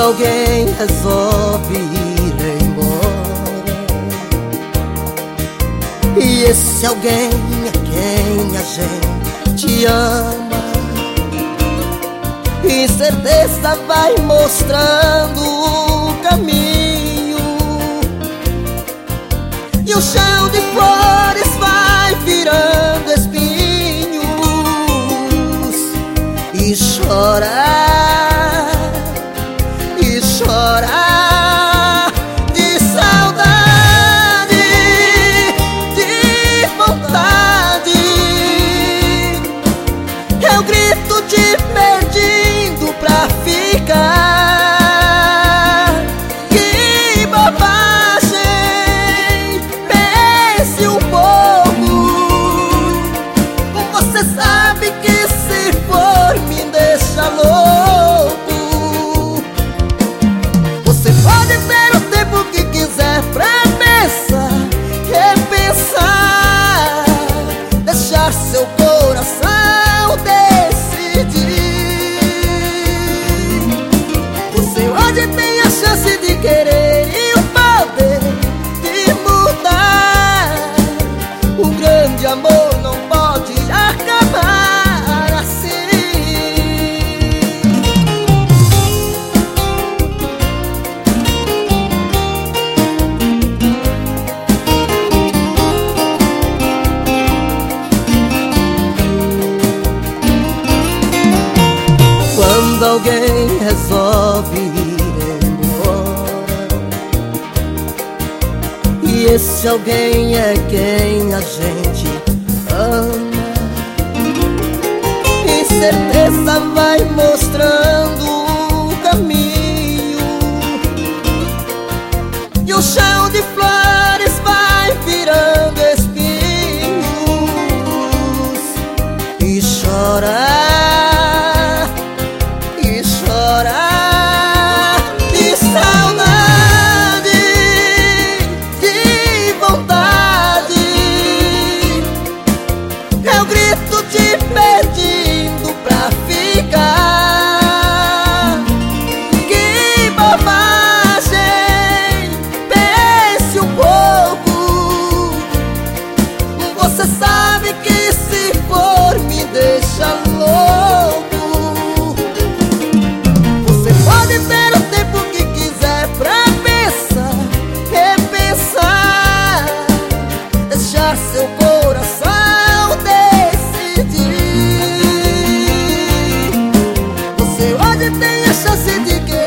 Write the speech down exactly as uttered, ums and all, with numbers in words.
alguém resolve ir embora, e esse alguém é quem a gente ama. Incerteza vai mostrando o caminho, e o chão de flores vai virando espinhos. E chorar, e chorar de saudade, de vontade. Eu grito te pedindo pra ficar. Que bobagem, pense um pouco. Você sabe que se for me deixa louco. Você pode ter o tempo que quiser pra pensar, repensar, deixar seu coração decidir. Você hoje tem a chance de querer e o poder de mudar. Um grande amor não pode acabar assim. Quando alguém resolve ir embora, e esse alguém é quem a gente ama. Incerteza vai mostrando o caminho, e o chão de flores vai virando espinhos. E chorar, e chorar de saudade, de vontade. Eu grito te pedindo pra ficar. Que bobagem, pense um pouco. Você sabe que se for me deixa louco. Você pode ter o tempo que quiser pra pensar, repensar, deixar seu coração decidir. Você hoje tem a chance de querer